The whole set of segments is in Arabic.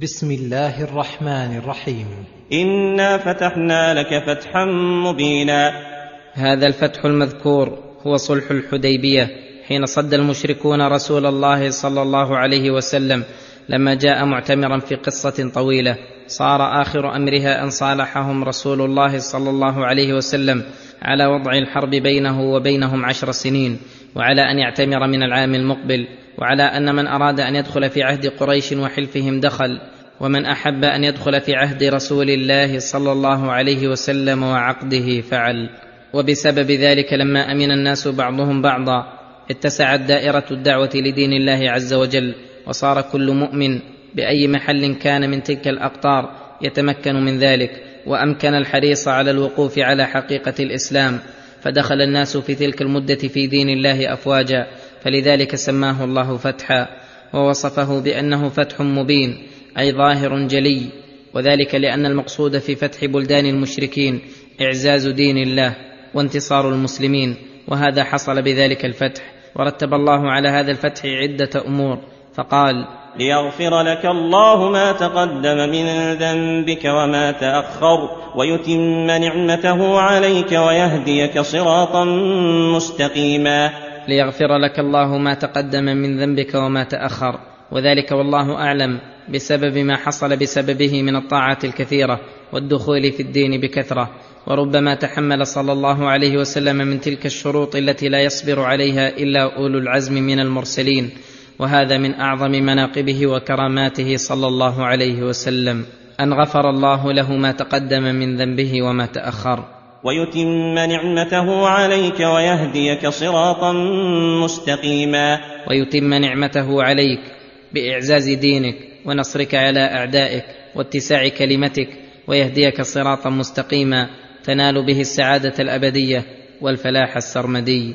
بسم الله الرحمن الرحيم. إنا فتحنا لك فتحا مبينا. هذا الفتح المذكور هو صلح الحديبية، حين صد المشركون رسول الله صلى الله عليه وسلم لما جاء معتمرا في قصة طويلة، صار آخر أمرها أن صالحهم رسول الله صلى الله عليه وسلم على وضع الحرب بينه وبينهم 10 سنين، وعلى أن يعتمر من العام المقبل، وعلى أن من أراد أن يدخل في عهد قريش وحلفهم دخل، ومن أحب أن يدخل في عهد رسول الله صلى الله عليه وسلم وعقده فعل. وبسبب ذلك لما أمن الناس بعضهم بعضا اتسعت دائرة الدعوة لدين الله عز وجل، وصار كل مؤمن بأي محل كان من تلك الأقطار يتمكن من ذلك، وأمكن الحريص على الوقوف على حقيقة الإسلام، فدخل الناس في تلك المدة في دين الله أفواجا، فلذلك سماه الله فتحا، ووصفه بأنه فتح مبين أي ظاهر جلي، وذلك لأن المقصود في فتح بلدان المشركين إعزاز دين الله وانتصار المسلمين، وهذا حصل بذلك الفتح. ورتب الله على هذا الفتح عدة أمور، فقال: ليغفر لك الله ما تقدم من ذنبك وما تأخر ويتم نعمته عليك ويهديك صراطا مستقيما. ليغفر لك الله ما تقدم من ذنبك وما تأخر، وذلك والله أعلم بسبب ما حصل بسببه من الطاعات الكثيرة والدخول في الدين بكثرة، وربما تحمل صلى الله عليه وسلم من تلك الشروط التي لا يصبر عليها إلا أولو العزم من المرسلين، وهذا من أعظم مناقبه وكراماته صلى الله عليه وسلم، أن غفر الله له ما تقدم من ذنبه وما تأخر. ويتم نعمته عليك ويهديك صراطا مستقيما. ويتم نعمته عليك بإعزاز دينك ونصرك على أعدائك واتساع كلمتك، ويهديك صراطا مستقيما تنال به السعادة الأبدية والفلاح السرمدي.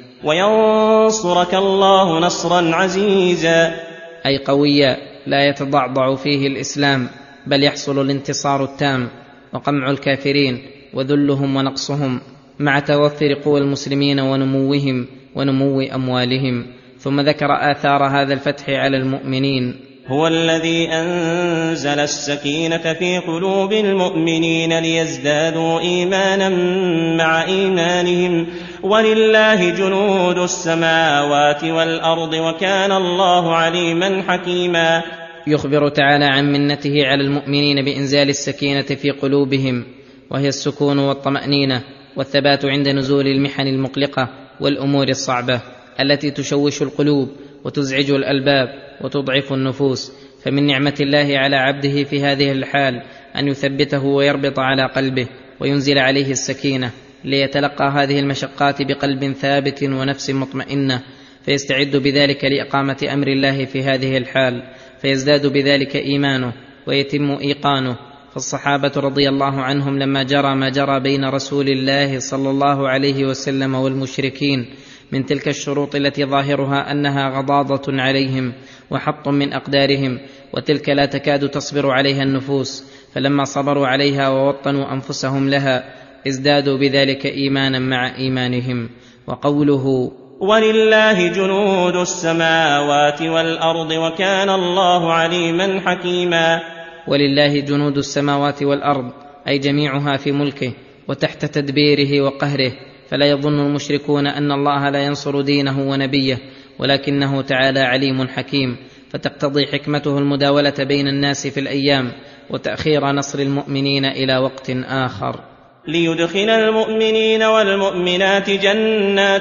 وينصرك الله نصرا عزيزا، أي قويا لا يتضعضع فيه الإسلام، بل يحصل الانتصار التام وقمع الكافرين وذلهم ونقصهم، مع توفر قوى المسلمين ونموهم ونمو أموالهم. ثم ذكر آثار هذا الفتح على المؤمنين. هو الذي أنزل السكينة في قلوب المؤمنين ليزدادوا إيمانا مع إيمانهم، ولله جنود السماوات والأرض وكان الله عليما حكيما. يخبر تعالى عن منته على المؤمنين بإنزال السكينة في قلوبهم، وهي السكون والطمأنينة والثبات عند نزول المحن المقلقة والأمور الصعبة التي تشوش القلوب وتزعج الألباب وتضعف النفوس. فمن نعمة الله على عبده في هذه الحال أن يثبته ويربط على قلبه وينزل عليه السكينة، ليتلقى هذه المشقات بقلب ثابت ونفس مطمئنة، فيستعد بذلك لإقامة أمر الله في هذه الحال، فيزداد بذلك إيمانه ويتم إيقانه. فالصحابة رضي الله عنهم لما جرى ما جرى بين رسول الله صلى الله عليه وسلم والمشركين من تلك الشروط التي ظاهرها أنها غضاضة عليهم وحط من أقدارهم، وتلك لا تكاد تصبر عليها النفوس، فلما صبروا عليها ووطنوا أنفسهم لها ازدادوا بذلك إيمانا مع إيمانهم. وقوله: ولله جنود السماوات والأرض وكان الله عليما حكيما. ولله جنود السماوات والأرض أي جميعها في ملكه وتحت تدبيره وقهره، فلا يظن المشركون أن الله لا ينصر دينه ونبيه، ولكنه تعالى عليم حكيم، فتقتضي حكمته المداولة بين الناس في الأيام وتأخير نصر المؤمنين إلى وقت آخر. ليدخل المؤمنين والمؤمنات جنات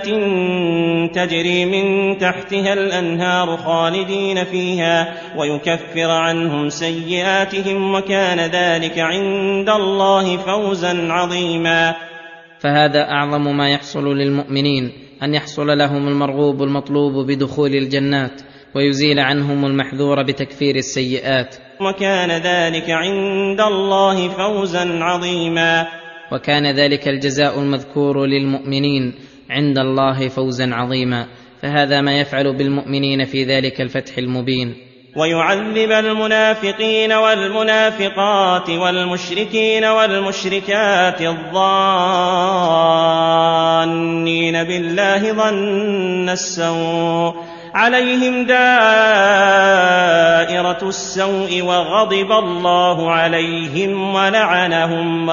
تجري من تحتها الأنهار خالدين فيها ويكفر عنهم سيئاتهم وكان ذلك عند الله فوزا عظيما. فهذا أعظم ما يحصل للمؤمنين، أن يحصل لهم المرغوب المطلوب بدخول الجنات، ويزيل عنهم المحذور بتكفير السيئات، وكان ذلك عند الله فوزا عظيما. وكان ذلك الجزاء المذكور للمؤمنين عند الله فوزا عظيما، فهذا ما يفعل بالمؤمنين في ذلك الفتح المبين. ويعذب المنافقين والمنافقات والمشركين والمشركات الظانين بالله ظن السوء عليهم دائرة السوء وغضب الله عليهم ولعنهم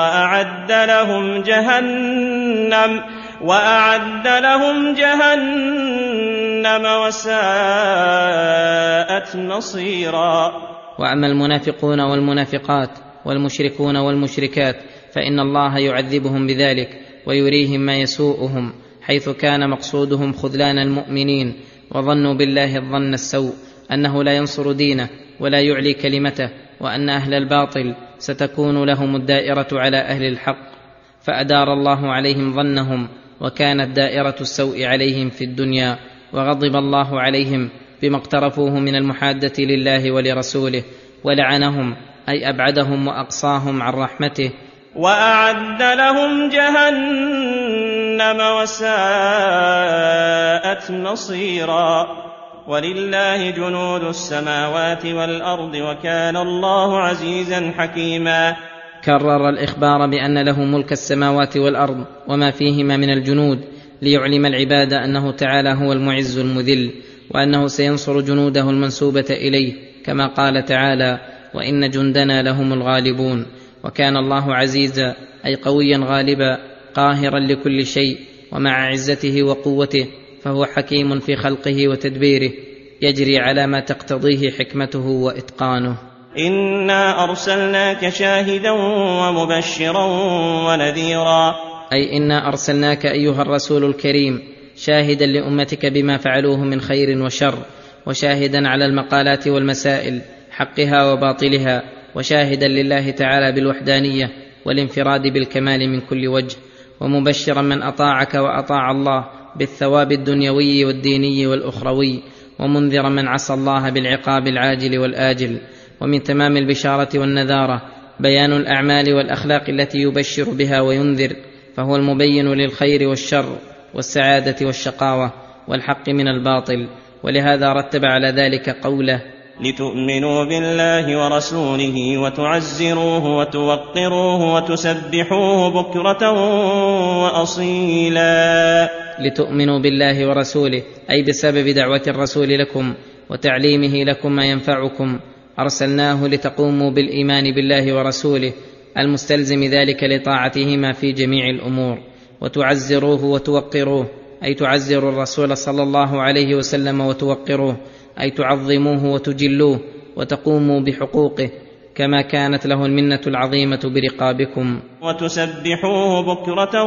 وأعد لهم جهنم وساءت مصيرا. وأما المنافقون والمنافقات والمشركون والمشركات فإن الله يعذبهم بذلك ويريهم ما يسوءهم، حيث كان مقصودهم خذلان المؤمنين، وظنوا بالله الظن السوء أنه لا ينصر دينه ولا يعلي كلمته، وأن أهل الباطل ستكون لهم الدائرة على أهل الحق، فأدار الله عليهم ظنهم، وكانت دائرة السوء عليهم في الدنيا، وغضب الله عليهم بما اقترفوه من المحادة لله ولرسوله، ولعنهم أي أبعدهم وأقصاهم عن رحمته، وأعد لهم جهنم وساءت مصيرا. ولله جنود السماوات والأرض وكان الله عزيزا حكيما. كرر الإخبار بأن له ملك السماوات والأرض وما فيهما من الجنود، ليعلم العباد أنه تعالى هو المعز المذل، وأنه سينصر جنوده المنسوبة إليه، كما قال تعالى: وإن جندنا لهم الغالبون. وكان الله عزيزا أي قويا غالبا قاهرا لكل شيء، ومع عزته وقوته فهو حكيم في خلقه وتدبيره، يجري على ما تقتضيه حكمته وإتقانه. إنا أرسلناك شاهدا ومبشرا ونذيرا، أي إنا أرسلناك أيها الرسول الكريم شاهدا لأمتك بما فعلوه من خير وشر، وشاهدا على المقالات والمسائل حقها وباطلها، وشاهدا لله تعالى بالوحدانية والانفراد بالكمال من كل وجه، ومبشرا من أطاعك وأطاع الله بالثواب الدنيوي والديني والأخروي، ومنذرا من عصى الله بالعقاب العاجل والآجل. ومن تمام البشارة والنذارة بيان الأعمال والأخلاق التي يبشر بها وينذر، فهو المبين للخير والشر والسعادة والشقاوة والحق من الباطل. ولهذا رتب على ذلك قوله: لتؤمنوا بالله ورسوله وتعزروه وتوقروه وتسبحوه بكرة وأصيلا. لتؤمنوا بالله ورسوله أي بسبب دعوة الرسول لكم وتعليمه لكم ما ينفعكم، أرسلناه لتقوموا بالإيمان بالله ورسوله المستلزم ذلك لطاعتهما في جميع الأمور. وتعزروه وتوقروه أي تعزروا الرسول صلى الله عليه وسلم وتوقروه أي تعظموه وتجلوه وتقوموا بحقوقه، كما كانت له المنة العظيمة برقابكم. وتسبحوه بكرة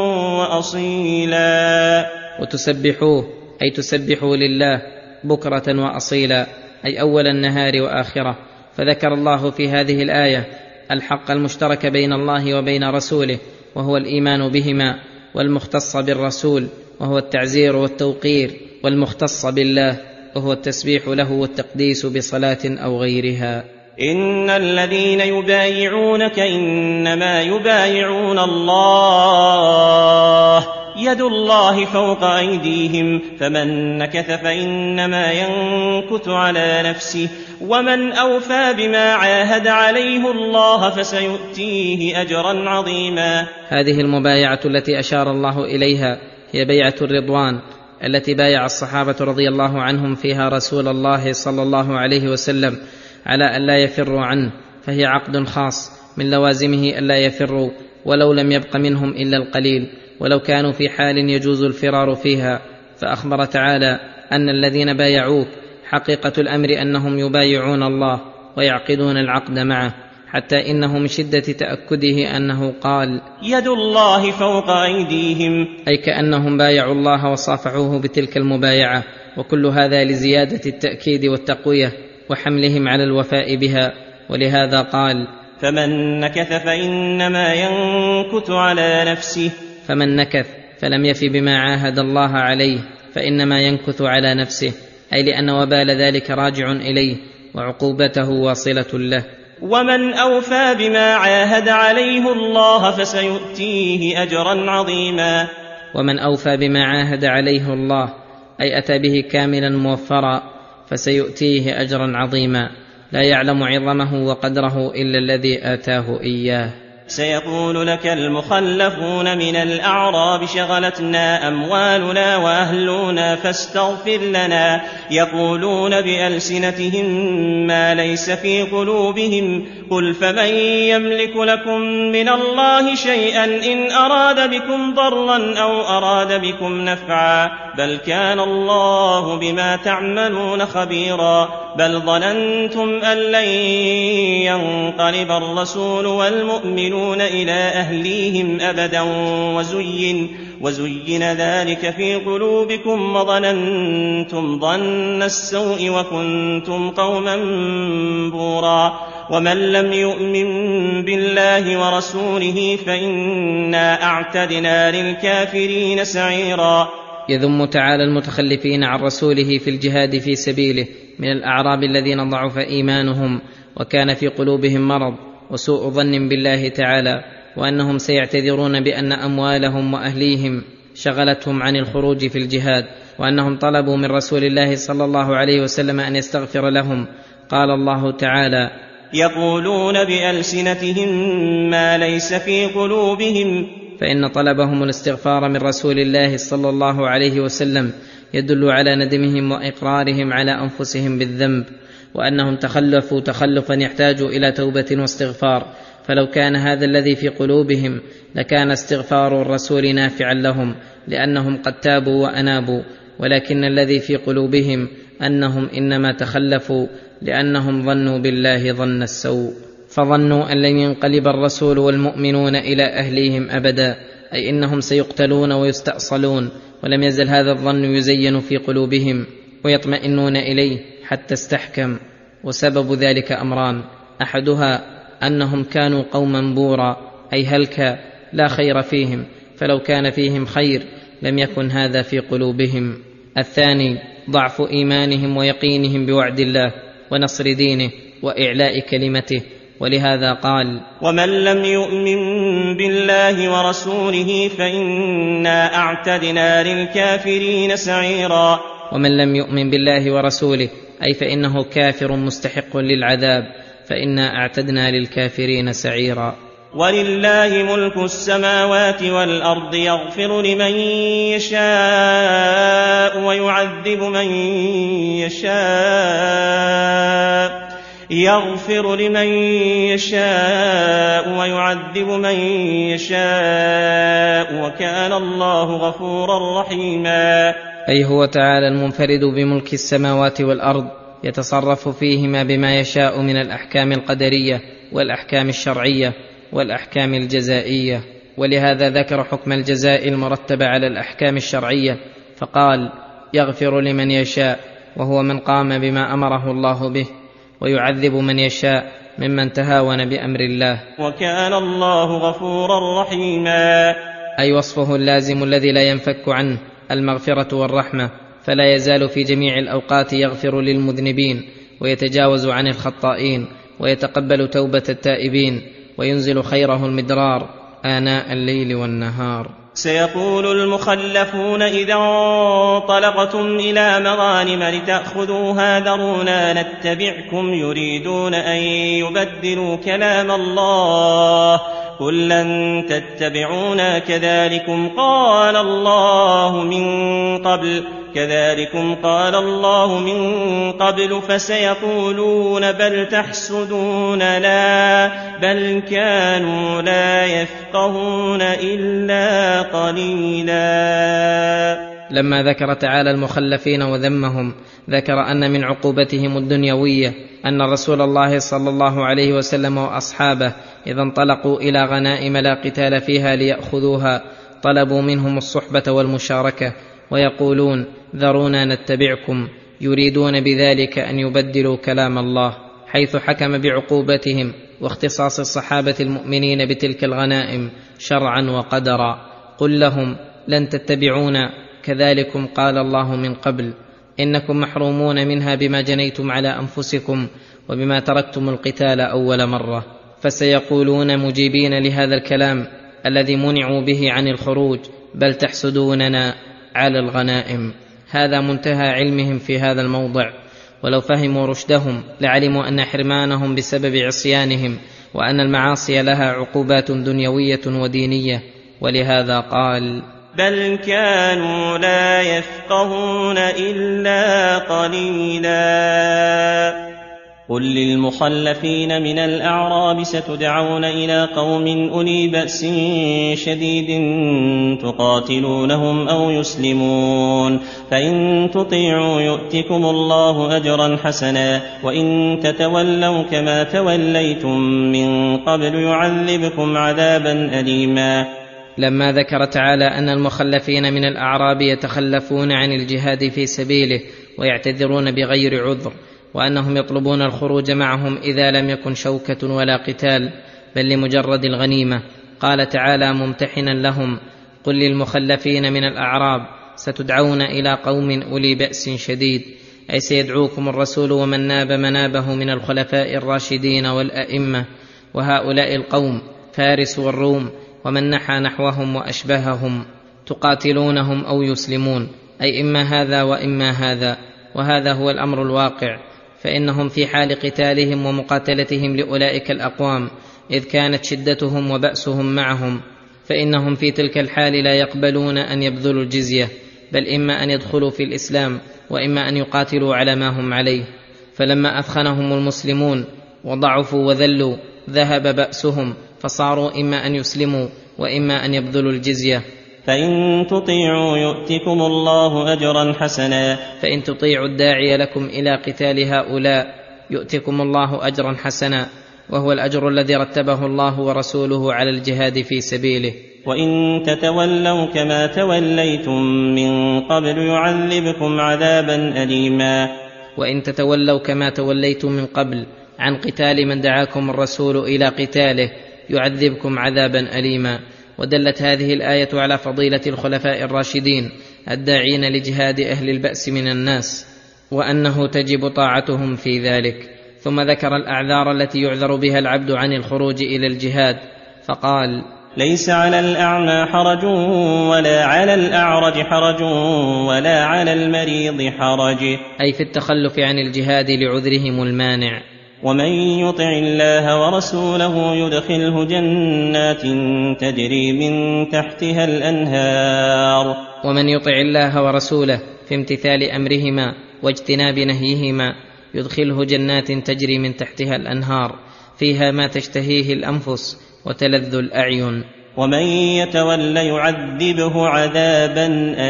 وأصيلا. وتسبحوه أي تسبحوا لله بكرة وأصيلا، أي أول النهار وآخرة. فذكر الله في هذه الآية الحق المشترك بين الله وبين رسوله، وهو الإيمان بهما، والمختص بالرسول وهو التعزير والتوقير، والمختص بالله وهو التسبيح له والتقديس بصلاة أو غيرها. إن الذين يبايعونك إنما يبايعون الله، يد الله فوق أيديهم، فمن نكث فإنما ينكث على نفسه، ومن أوفى بما عاهد عليه الله فسيؤتيه أجرا عظيما. هذه المبايعة التي أشار الله إليها هي بيعة الرضوان، التي بايع الصحابة رضي الله عنهم فيها رسول الله صلى الله عليه وسلم على أن لا يفروا عنه، فهي عقد خاص من لوازمه أن لا يفروا ولو لم يبق منهم إلا القليل، ولو كانوا في حال يجوز الفرار فيها. فأخبر تعالى أن الذين بايعوك حقيقة الأمر أنهم يبايعون الله ويعقدون العقد معه، حتى إنه من شدة تأكده أنه قال: يد الله فوق أيديهم، أي كأنهم بايعوا الله وصافحوه بتلك المبايعة. وكل هذا لزيادة التأكيد والتقوية وحملهم على الوفاء بها. ولهذا قال: فمن نكث فإنما ينكث على نفسه. فمن نكث فلم يف بما عاهد الله عليه فإنما ينكث على نفسه، أي لأن وبال ذلك راجع إليه وعقوبته واصلة له. ومن أوفى بما عاهد عليه الله فسيؤتيه أجرا عظيما. ومن أوفى بما عاهد عليه الله أي أتى به كاملا موفرا، فسيؤتيه أجرا عظيما لا يعلم عظمه وقدره إلا الذي آتاه إياه. سيقول لك المخلفون من الأعراب شغلتنا أموالنا وأهلنا فاستغفر لنا يقولون بألسنتهم ما ليس في قلوبهم قل فمن يملك لكم من الله شيئا إن أراد بكم ضرا أو أراد بكم نفعا بل كان الله بما تعملون خبيرا بل ظننتم أن لن ينقلب الرسول والمؤمنون إلى أهليهم أبدا وزين ذلك في قلوبكم وظننتم ظن السوء وكنتم قوما بورا ومن لم يؤمن بالله ورسوله فإنا أعتدنا للكافرين سعيرا. يذم تعالى المتخلفين عن رسوله في الجهاد في سبيله من الأعراب الذين ضعف إيمانهم وكان في قلوبهم مرض وسوء ظن بالله تعالى وأنهم سيعتذرون بأن أموالهم وأهليهم شغلتهم عن الخروج في الجهاد وأنهم طلبوا من رسول الله صلى الله عليه وسلم أن يستغفر لهم. قال الله تعالى يقولون بألسنتهم ما ليس في قلوبهم فإن طلبهم الاستغفار من رسول الله صلى الله عليه وسلم يدل على ندمهم وإقرارهم على أنفسهم بالذنب وأنهم تخلفوا تخلفا يحتاج إلى توبة واستغفار فلو كان هذا الذي في قلوبهم لكان استغفار الرسول نافعا لهم لأنهم قد تابوا وأنابوا ولكن الذي في قلوبهم أنهم إنما تخلفوا لأنهم ظنوا بالله ظن السوء فظنوا أن لن ينقلب الرسول والمؤمنون إلى أهليهم أبدا أي إنهم سيقتلون ويستأصلون ولم يزل هذا الظن يزين في قلوبهم ويطمئنون إليه حتى استحكم وسبب ذلك أمران أحدها أنهم كانوا قوما بورا أي هلكا لا خير فيهم فلو كان فيهم خير لم يكن هذا في قلوبهم الثاني ضعف إيمانهم ويقينهم بوعد الله ونصر دينه وإعلاء كلمته ولهذا قال ومن لم يؤمن بالله ورسوله فإنا أعتدنا للكافرين سعيرا. ومن لم يؤمن بالله ورسوله أي فإنه كافر مستحق للعذاب فإنا أعتدنا للكافرين سعيرا. ولله ملك السماوات والأرض يغفر لمن يشاء ويعذب من يشاء وكان الله غفورا رحيما. أي هو تعالى المنفرد بملك السماوات والأرض يتصرف فيهما بما يشاء من الأحكام القدرية والأحكام الشرعية والأحكام الجزائية ولهذا ذكر حكم الجزاء المرتب على الأحكام الشرعية فقال يغفر لمن يشاء وهو من قام بما أمره الله به ويعذب من يشاء ممن تهاون بأمر الله وكان الله غفورا رحيما. أي وصفه اللازم الذي لا ينفك عنه المغفرة والرحمة فلا يزال في جميع الأوقات يغفر للمذنبين ويتجاوز عن الخطائين ويتقبل توبة التائبين وينزل خيره المدرار آناء الليل والنهار. سيقول المخلفون إذا انطلقتم إلى مغانم لتأخذوها ذرونا نتبعكم يريدون أن يبدلوا كلام الله قل لن تتبعونا كذلكم قال الله من قبل فسيقولون بل تحسدوننا بل كانوا لا يفقهون إلا قليلا. لما ذكر تعالى المخلفين وذمهم ذكر أن من عقوبتهم الدنيوية أن رسول الله صلى الله عليه وسلم وأصحابه إذا انطلقوا إلى غنائم لا قتال فيها ليأخذوها طلبوا منهم الصحبة والمشاركة ويقولون ذرونا نتبعكم يريدون بذلك أن يبدلوا كلام الله حيث حكم بعقوبتهم واختصاص الصحابة المؤمنين بتلك الغنائم شرعا وقدرا. قل لهم لن تتبعونا كذلكم قال الله من قبل إنكم محرومون منها بما جنيتم على أنفسكم وبما تركتم القتال أول مرة. فسيقولون مجيبين لهذا الكلام الذي منعوا به عن الخروج بل تحسدوننا على الغنائم. هذا منتهى علمهم في هذا الموضع ولو فهموا رشدهم لعلموا أن حرمانهم بسبب عصيانهم وأن المعاصي لها عقوبات دنيوية ودينية. ولهذا قال: بل كانوا لا يفقهون إلا قليلا. قل للمخلفين من الأعراب ستدعون إلى قوم أولي بأس شديد تقاتلونهم أو يسلمون، فإن تطيعوا يؤتكم الله أجرا حسنا، وإن تتولوا كما توليتم من قبل يعذبكم عذابا أليما. لما ذكر تعالى أن المخلفين من الأعراب يتخلفون عن الجهاد في سبيله ويعتذرون بغير عذر، وأنهم يطلبون الخروج معهم إذا لم يكن شوكة ولا قتال بل لمجرد الغنيمة، قال تعالى ممتحنا لهم: قل للمخلفين من الأعراب ستدعون إلى قوم أولي بأس شديد، أي سيدعوكم الرسول ومن ناب منابه من الخلفاء الراشدين والأئمة، وهؤلاء القوم فارس والروم ومن نحى نحوهم وأشبههم، تقاتلونهم أو يسلمون، أي إما هذا وإما هذا، وهذا هو الأمر الواقع، فإنهم في حال قتالهم ومقاتلتهم لأولئك الأقوام إذ كانت شدتهم وبأسهم معهم، فإنهم في تلك الحال لا يقبلون أن يبذلوا الجزية، بل إما أن يدخلوا في الإسلام وإما أن يقاتلوا على ما هم عليه. فلما أثخنهم المسلمون وضعفوا وذلوا ذهب بأسهم، فصاروا إما أن يسلموا وإما أن يبذلوا الجزية. فإن تطيعوا يؤتكم الله أجرا حسنا، فإن تطيعوا الداعي لكم إلى قتال هؤلاء يؤتكم الله أجرا حسنا، وهو الأجر الذي رتبه الله ورسوله على الجهاد في سبيله. وإن تتولوا كما توليتم من قبل يعذبكم عذابا أليما. وإن تتولوا كما توليتم من قبل عن قتال من دعاكم الرسول إلى قتاله يعذبكم عذابا أليما. ودلت هذه الآية على فضيلة الخلفاء الراشدين الداعين لجهاد أهل البأس من الناس، وأنه تجب طاعتهم في ذلك. ثم ذكر الأعذار التي يعذر بها العبد عن الخروج إلى الجهاد، فقال: ليس على الأعمى حرج ولا على الأعرج حرج ولا على المريض حرج، أي في التخلف عن الجهاد لعذرهم المانع. ومن يطع الله ورسوله يدخله جنات تجري من تحتها الأنهار. ومن يطع الله ورسوله في امتثال أمرهما واجتناب نهيهما يدخله جنات تجري من تحتها الأنهار فيها ما تشتهيه الأنفس وتلذ الأعين. ومن يتولى يعذبه عذابا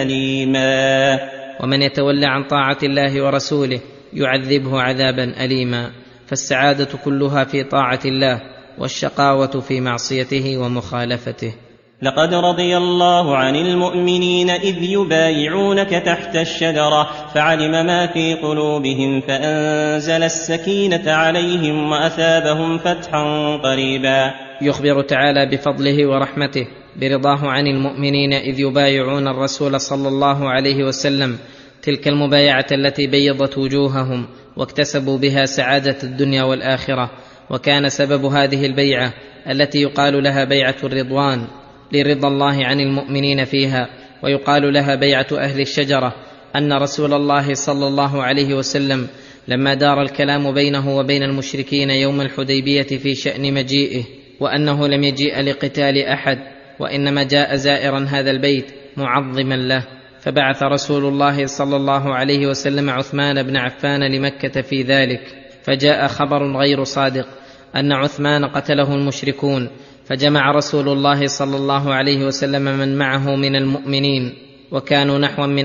أليما. ومن يتولى عن طاعة الله ورسوله يعذبه عذابا أليما. فالسعادة كلها في طاعة الله، والشقاوة في معصيته ومخالفته. لقد رضي الله عن المؤمنين إذ يبايعونك تحت الشجرة فعلم ما في قلوبهم فأنزل السكينة عليهم وأثابهم فتحا قريبا. يخبر تعالى بفضله ورحمته برضاه عن المؤمنين إذ يبايعون الرسول صلى الله عليه وسلم تلك المبايعة التي بيضت وجوههم واكتسبوا بها سعادة الدنيا والآخرة. وكان سبب هذه البيعة التي يقال لها بيعة الرضوان لرضا الله عن المؤمنين فيها، ويقال لها بيعة أهل الشجرة، أن رسول الله صلى الله عليه وسلم لما دار الكلام بينه وبين المشركين يوم الحديبية في شأن مجيئه، وأنه لم يجيء لقتال أحد وإنما جاء زائرا هذا البيت معظما له، فبعث رسول الله صلى الله عليه وسلم عثمان بن عفان لمكة في ذلك، فجاء خبر غير صادق أن عثمان قتله المشركون، فجمع رسول الله صلى الله عليه وسلم من معه من المؤمنين وكانوا نحو من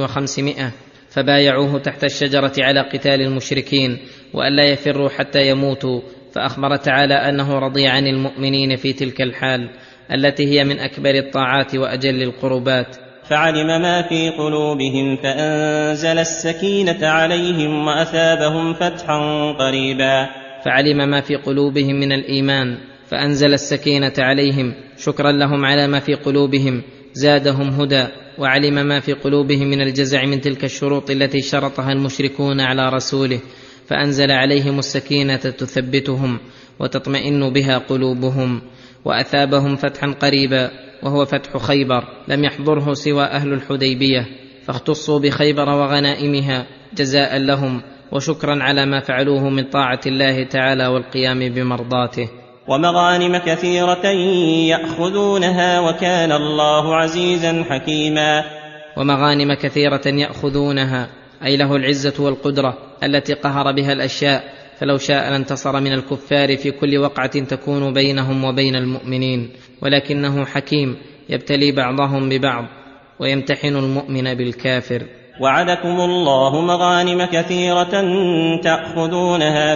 1500، فبايعوه تحت الشجرة على قتال المشركين وألا يفروا حتى يموتوا. فأخبر تعالى أنه رضي عن المؤمنين في تلك الحال التي هي من أكبر الطاعات وأجل القربات. فعلم ما في قلوبهم فأنزل السكينة عليهم وأثابهم فتحا قريبا. فعلم ما في قلوبهم من الإيمان فأنزل السكينة عليهم شكرا لهم على ما في قلوبهم، زادهم هدى. وعلم ما في قلوبهم من الجزع من تلك الشروط التي شرطها المشركون على رسوله، فأنزل عليهم السكينة تثبتهم وتطمئن بها قلوبهم. وأثابهم فتحا قريبا وهو فتح خيبر، لم يحضره سوى أهل الحديبية، فاختصوا بخيبر وغنائمها جزاء لهم وشكرا على ما فعلوه من طاعة الله تعالى والقيام بمرضاته. ومغانم كثيرة يأخذونها وكان الله عزيزا حكيما. ومغانم كثيرة يأخذونها أي له العزة والقدرة التي قهر بها الأشياء، فلو شاء لانتصر من الكفار في كل وقعة تكون بينهم وبين المؤمنين، ولكنه حكيم يبتلي بعضهم ببعض ويمتحن المؤمن بالكافر. وعدكم الله مغانم كثيرة تأخذونها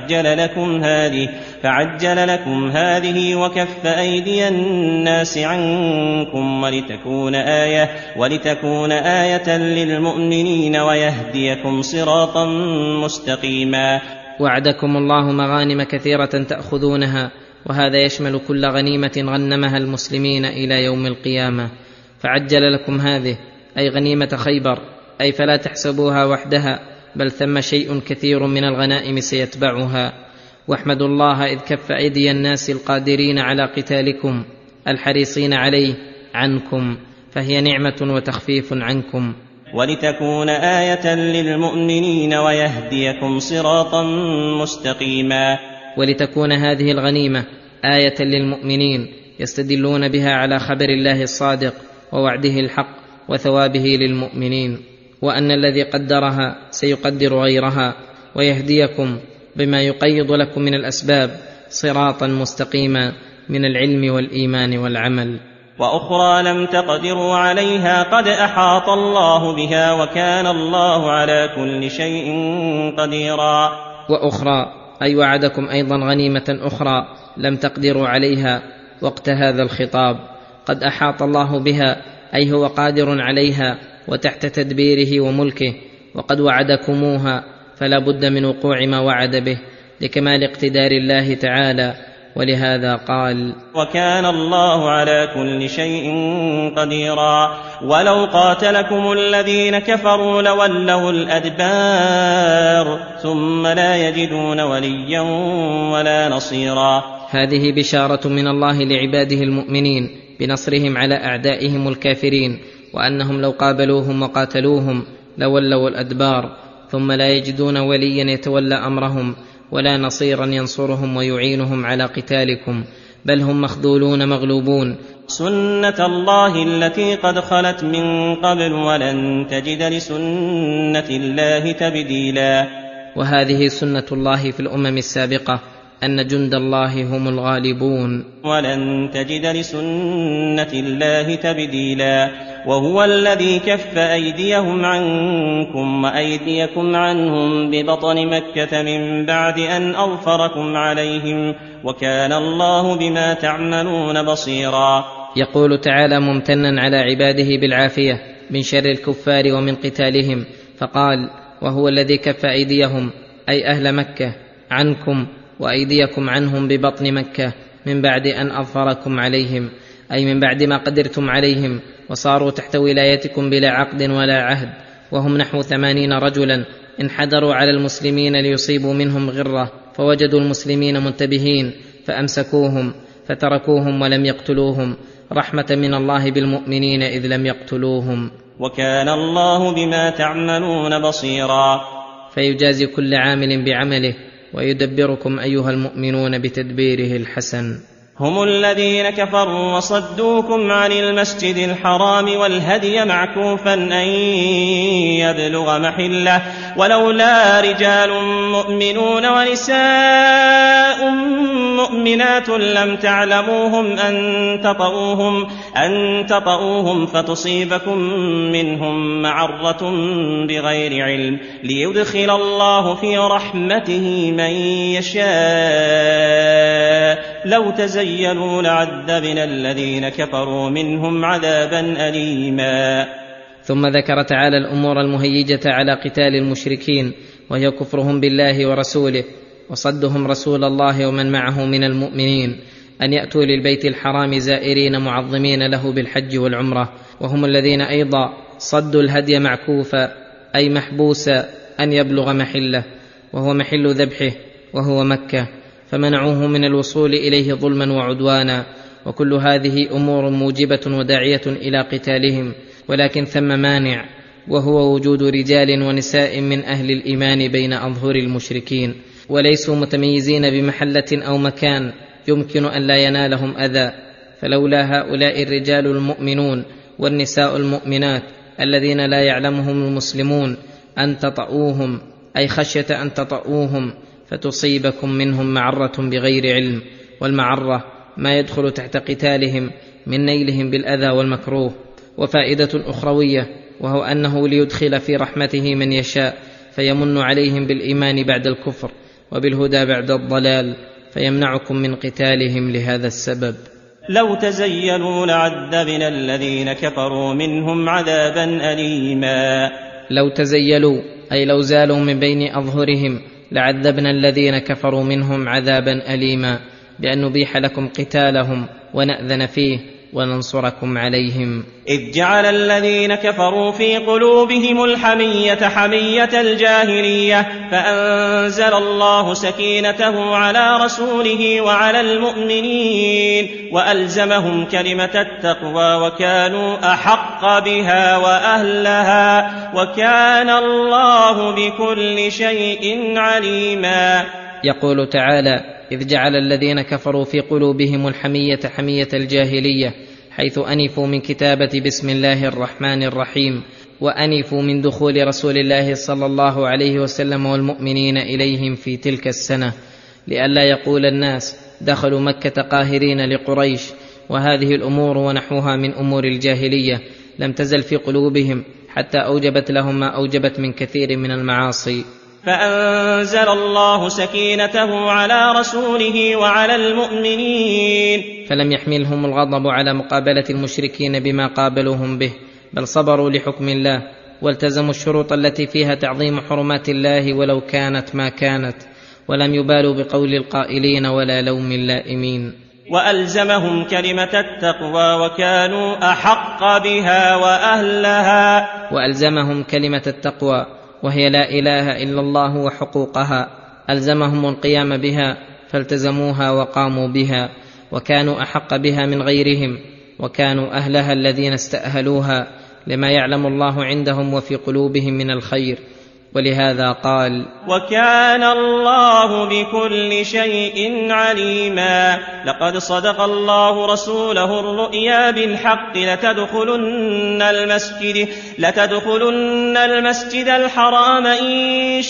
فعجل لكم هذه وكف أيدي الناس عنكم ولتكون آية للمؤمنين ويهديكم صراطا مستقيما. وعدكم الله مغانم كثيرة تأخذونها، وهذا يشمل كل غنيمة غنمها المسلمين إلى يوم القيامة. فعجل لكم هذه أي غنيمة خيبر، أي فلا تحسبوها وحدها، بل ثم شيء كثير من الغنائم سيتبعها. واحمدوا الله إذ كف أيدي الناس القادرين على قتالكم الحريصين عليه عنكم، فهي نعمة وتخفيف عنكم. ولتكون آية للمؤمنين ويهديكم صراطا مستقيما. ولتكون هذه الغنيمة آية للمؤمنين يستدلون بها على خبر الله الصادق ووعده الحق وثوابه للمؤمنين، وأن الذي قدرها سيقدر غيرها، ويهديكم بما يقيض لكم من الأسباب صراطا مستقيما من العلم والإيمان والعمل. وأخرى لم تقدروا عليها قد أحاط الله بها وكان الله على كل شيء قديرا. وأخرى أي وعدكم أيضا غنيمة أخرى لم تقدروا عليها وقت هذا الخطاب، قد أحاط الله بها أي هو قادر عليها وتحت تدبيره وملكه، وقد وعدكموها فلا بد من وقوع ما وعد به لكمال اقتدار الله تعالى، ولهذا قال: وكان الله على كل شيء قديرا. ولو قاتلكم الذين كفروا لولوا الأدبار ثم لا يجدون وليا ولا نصيرا. هذه بشارة من الله لعباده المؤمنين بنصرهم على أعدائهم الكافرين، وأنهم لو قابلوهم وقاتلوهم لولوا الأدبار ثم لا يجدون وليا يتولى أمرهم ولا نصيرا ينصرهم ويعينهم على قتالكم، بل هم مخذولون مغلوبون. سنة الله التي قد خلت من قبل ولن تجد لسنة الله تبديلا. وهذه سنة الله في الأمم السابقة أن جند الله هم الغالبون، ولن تجد لسنة الله تبديلا. وهو الذي كف أيديهم عنكم وأيديكم عنهم ببطن مكة من بعد أن أظفركم عليهم وكان الله بما تعملون بصيرا. يقول تعالى ممتنا على عباده بالعافية من شر الكفار ومن قتالهم، فقال: وهو الذي كف أيديهم أي أهل مكة عنكم وأيديكم عنهم ببطن مكة من بعد أن أظفركم عليهم، أي من بعد ما قدرتم عليهم وصاروا تحت ولايتكم بلا عقد ولا عهد، وهم نحو 80 رجلا انحدروا على المسلمين ليصيبوا منهم غرة، فوجدوا المسلمين منتبهين فأمسكوهم فتركوهم ولم يقتلوهم رحمة من الله بالمؤمنين إذ لم يقتلوهم. وكان الله بما تعملون بصيرا. فيجازي كل عامل بعمله ويدبركم أيها المؤمنون بتدبيره الحسن. هم الذين كفروا وصدوكم عن المسجد الحرام والهدي معكوفا أن يبلغ محله، ولولا رجال مؤمنون ونساء مؤمنات لم تعلموهم أن تطؤوهم فتصيبكم منهم معرة بغير علم ليدخل الله في رحمته من يشاء. لو تزيلوا لعذبنا الذين كفروا منهم عذابا أليما. ثم ذكر تعالى الأمور المهيجة على قتال المشركين، وهي كفرهم بالله ورسوله وصدهم رسول الله ومن معه من المؤمنين أن يأتوا للبيت الحرام زائرين معظمين له بالحج والعمرة، وهم الذين أيضا صدوا الهدي معكوفا أي محبوسا أن يبلغ محله وهو محل ذبحه وهو مكة، فمنعوه من الوصول إليه ظلما وعدوانا. وكل هذه أمور موجبة وداعية إلى قتالهم، ولكن ثم مانع، وهو وجود رجال ونساء من أهل الإيمان بين أظهر المشركين، وليسوا متميزين بمحلة أو مكان يمكن أن لا ينالهم أذى. فلولا هؤلاء الرجال المؤمنون والنساء المؤمنات الذين لا يعلمهم المسلمون أن تطؤوهم، أي خشية أن تطؤوهم فتصيبكم منهم معرة بغير علم، والمعرة ما يدخل تحت قتالهم من نيلهم بالأذى والمكروه. وفائدة أخروية، وهو أنه ليدخل في رحمته من يشاء، فيمن عليهم بالإيمان بعد الكفر وبالهدى بعد الضلال، فيمنعكم من قتالهم لهذا السبب. لو تزيلوا لعذبنا الذين كفروا منهم عذابا أليما. لو تزيلوا أي لو زالوا من بين أظهرهم لعذبنا الذين كفروا منهم عذابا أليما، بأن نبيح لكم قتالهم ونأذن فيه وننصركم عليهم. إذ جعل الذين كفروا في قلوبهم الحمية حمية الجاهلية فأنزل الله سكينته على رسوله وعلى المؤمنين وألزمهم كلمة التقوى وكانوا أحق بها وأهلها وكان الله بكل شيء عليما. يقول تعالى: إذ جعل الذين كفروا في قلوبهم الحمية حمية الجاهلية، حيث أنفوا من كتابة بسم الله الرحمن الرحيم، وأنفوا من دخول رسول الله صلى الله عليه وسلم والمؤمنين إليهم في تلك السنة، لئلا يقول الناس دخلوا مكة قاهرين لقريش. وهذه الأمور ونحوها من أمور الجاهلية لم تزل في قلوبهم حتى أوجبت لهم ما أوجبت من كثير من المعاصي. فأنزل الله سكينته على رسوله وعلى المؤمنين، فلم يحملهم الغضب على مقابلة المشركين بما قابلوهم به، بل صبروا لحكم الله والتزموا الشروط التي فيها تعظيم حرمات الله ولو كانت ما كانت، ولم يبالوا بقول القائلين ولا لوم اللائمين. وألزمهم كلمة التقوى وكانوا أحق بها وأهلها. وألزمهم كلمة التقوى وهي لا إله إلا الله وحقوقها، ألزمهم القيام بها فالتزموها وقاموا بها، وكانوا أحق بها من غيرهم، وكانوا أهلها الذين استأهلوها لما يعلم الله عندهم وفي قلوبهم من الخير. ولهذا قال: وكان الله بكل شيء عليما. لقد صدق الله رسوله الرؤيا بالحق لتدخلن المسجد الحرام إن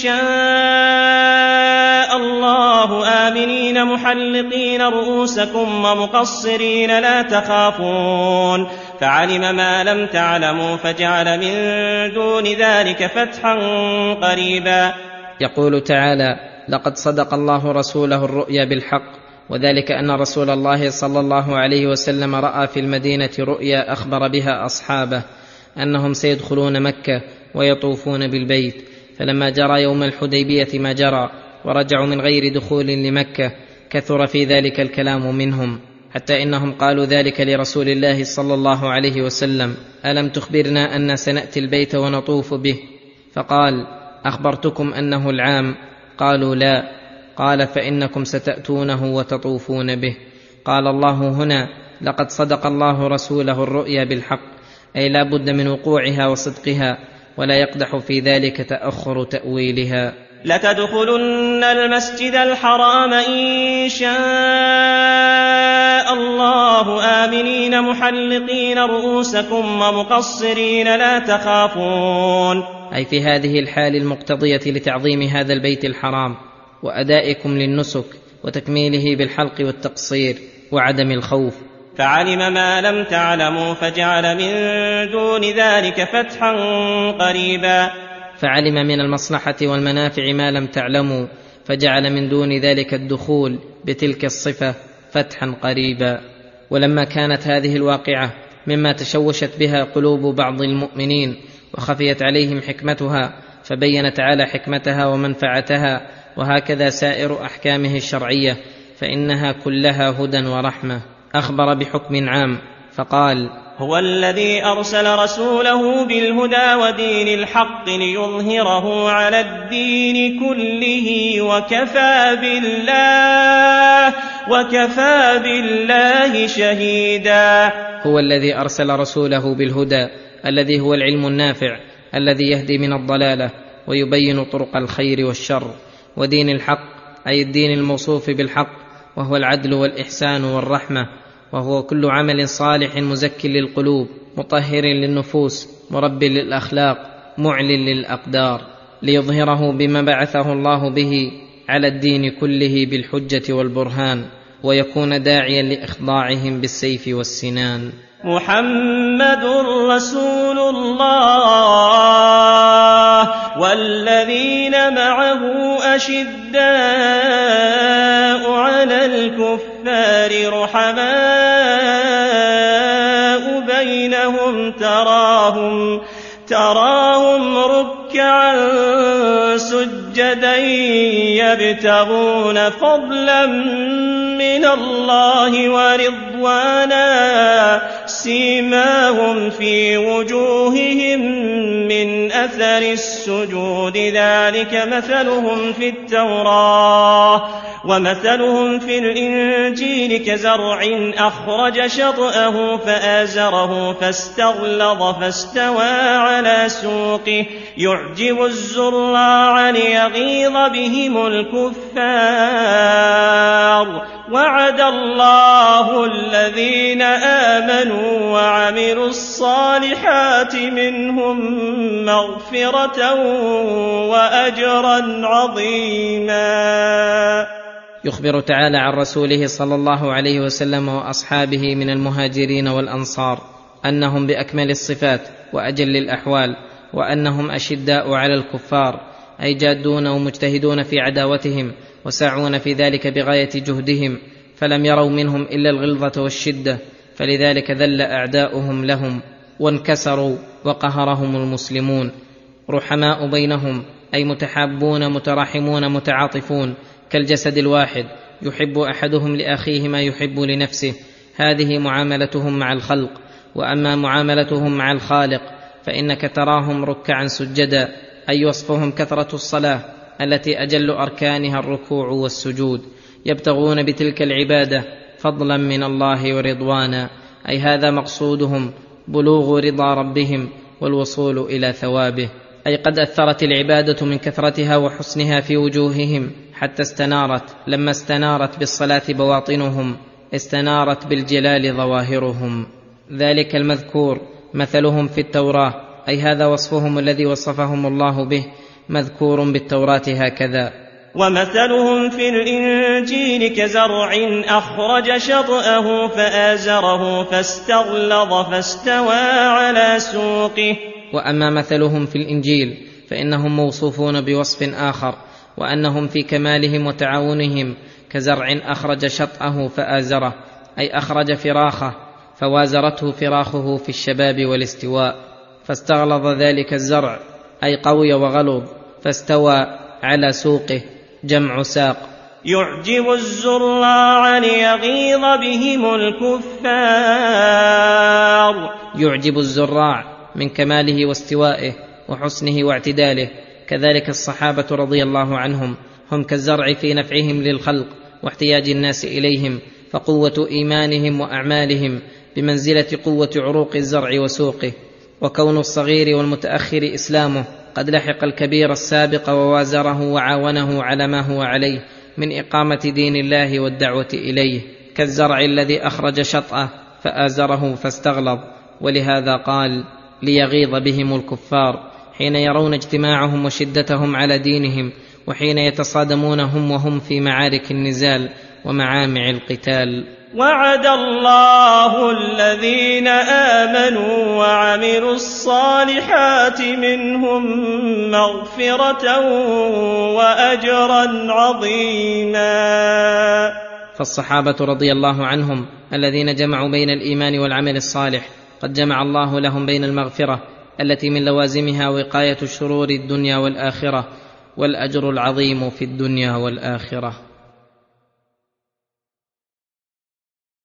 شاء الله آمنين محلقين رؤوسكم ومقصرين لا تخافون، فعلم ما لم تعلموا فجعل من دون ذلك فتحا قريبا. يقول تعالى: لقد صدق الله رسوله الرؤيا بالحق، وذلك أن رسول الله صلى الله عليه وسلم رأى في المدينة رؤيا أخبر بها أصحابه أنهم سيدخلون مكة ويطوفون بالبيت، فلما جرى يوم الحديبية ما جرى ورجعوا من غير دخول لمكة كثر في ذلك الكلام منهم، حتى إنهم قالوا ذلك لرسول الله صلى الله عليه وسلم: ألم تخبرنا أن سنأتي البيت ونطوف به؟ فقال: أخبرتكم أنه العام؟ قالوا: لا. قال: فإنكم ستأتونه وتطوفون به. قال الله هنا: لقد صدق الله رسوله الرؤيا بالحق، أي لا بد من وقوعها وصدقها، ولا يقدح في ذلك تأخر تأويلها. لتدخلن المسجد الحرام إن شاء الله آمنين محلقين رؤوسكم ومقصرين لا تخافون، أي في هذه الحال المقتضية لتعظيم هذا البيت الحرام وأدائكم للنسك وتكميله بالحلق والتقصير وعدم الخوف. فعلم ما لم تعلموا فجعل من دون ذلك فتحا قريبا. فعلم من المصلحة والمنافع ما لم تعلموا، فجعل من دون ذلك الدخول بتلك الصفة فتحا قريبا. ولما كانت هذه الواقعة مما تشوشت بها قلوب بعض المؤمنين وخفيت عليهم حكمتها، فبين تعالى حكمتها ومنفعتها، وهكذا سائر أحكامه الشرعية فإنها كلها هدى ورحمة. أخبر بحكم عام فقال: هو الذي أرسل رسوله بالهدى ودين الحق ليظهره على الدين كله وكفى بالله شهيدا. هو الذي أرسل رسوله بالهدى الذي هو العلم النافع الذي يهدي من الضلالة ويبين طرق الخير والشر، ودين الحق أي الدين الموصوف بالحق، وهو العدل والإحسان والرحمة، وهو كل عمل صالح مزك للقلوب، مطهر للنفوس، مرب للأخلاق، معل للأقدار، ليظهره بما بعثه الله به على الدين كله بالحجة والبرهان، ويكون داعيا لإخضاعهم بالسيف والسنان. محمد رسول الله والذين معه أشداء على الكفار رحماء بينهم، تراهم ركعا سجدا يبتغون فضلا من الله ورضوانا، سيماهم في وجوههم من أثر السجود، ذلك مثلهم في التوراة ومثلهم في الإنجيل كزرع أخرج شطأه فآزره فاستغلظ فاستوى على سوقه يعجب الزراع ليغيظ بهم الكفار. وعد الله الذين آمنوا وعملوا الصالحات منهم مغفرة وأجرا عظيما. يخبر تعالى عن رسوله صلى الله عليه وسلم وأصحابه من المهاجرين والأنصار أنهم بأكمل الصفات وأجل الأحوال، وأنهم أشداء على الكفار، أي جادون ومجتهدون في عداوتهم وساعون في ذلك بغاية جهدهم، فلم يروا منهم إلا الغلظة والشدة، فلذلك ذل أعداؤهم لهم وانكسروا وقهرهم المسلمون. رحماء بينهم، أي متحابون متراحمون متعاطفون كالجسد الواحد، يحب أحدهم لأخيه ما يحب لنفسه. هذه معاملتهم مع الخلق. وأما معاملتهم مع الخالق فإنك تراهم ركعا سجدا، أي وصفهم كثرة الصلاة التي أجل أركانها الركوع والسجود، يبتغون بتلك العبادة فضلا من الله ورضوانا، أي هذا مقصودهم، بلوغ رضا ربهم والوصول إلى ثوابه. أي قد أثرت العبادة من كثرتها وحسنها في وجوههم حتى استنارت، لما استنارت بالصلاة بواطنهم استنارت بالجلال ظواهرهم. ذلك المذكور مثلهم في التوراة، أي هذا وصفهم الذي وصفهم الله به، مذكور بالتوراة هكذا. ومثلهم في الإنجيل كزرع أخرج شطأه فآزره فاستغلظ فاستوى على سوقه. وأما مثلهم في الإنجيل فإنهم موصوفون بوصف آخر، وأنهم في كمالهم وتعاونهم كزرع أخرج شطأه فآزره، أي أخرج فراخه فوازرته فراخه في الشباب والاستواء، فاستغلظ ذلك الزرع، أي قوي وغلظ، فاستوى على سوقه، جمع ساق، يعجب الزراع ليغيظ بهم الكفار. يعجب الزراع من كماله واستوائه وحسنه واعتداله. كذلك الصحابة رضي الله عنهم هم كالزرع في نفعهم للخلق واحتياج الناس إليهم، فقوة إيمانهم وأعمالهم بمنزلة قوة عروق الزرع وسوقه. وكون الصغير والمتأخر إسلامه قد لحق الكبير السابق ووازره وعاونه على ما هو عليه من إقامة دين الله والدعوة إليه، كالزرع الذي أخرج شطأه فآزره فاستغلظ. ولهذا قال ليغيظ بهم الكفار، حين يرون اجتماعهم وشدتهم على دينهم، وحين يتصادمون هم وهم في معارك النزال ومعامع القتال. وعد الله الذين آمنوا وعملوا الصالحات منهم مغفرة وأجرا عظيما. فالصحابة رضي الله عنهم الذين جمعوا بين الإيمان والعمل الصالح قد جمع الله لهم بين المغفرة التي من لوازمها وقاية شرور الدنيا والآخرة، والأجر العظيم في الدنيا والآخرة.